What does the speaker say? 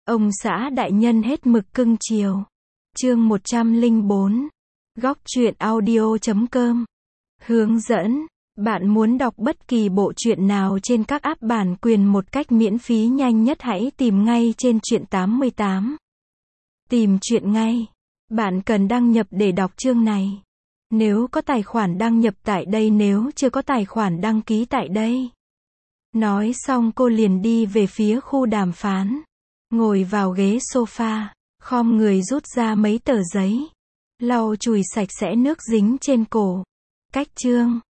Ông xã đại nhân hết mực cưng chiều. Chương 104. Góc truyện audio.com. Hướng dẫn. Bạn muốn đọc bất kỳ bộ truyện nào trên các app bản quyền một cách miễn phí nhanh nhất, hãy tìm ngay trên Truyện 88. Tìm truyện ngay. Bạn cần đăng nhập để đọc chương này. Nếu có tài khoản đăng nhập tại đây, nếu chưa có tài khoản đăng ký tại đây. Nói xong cô liền đi về phía khu đàm phán. Ngồi vào ghế sofa, khom người rút ra mấy tờ giấy, lau chùi sạch sẽ nước dính trên cổ. Cách chương.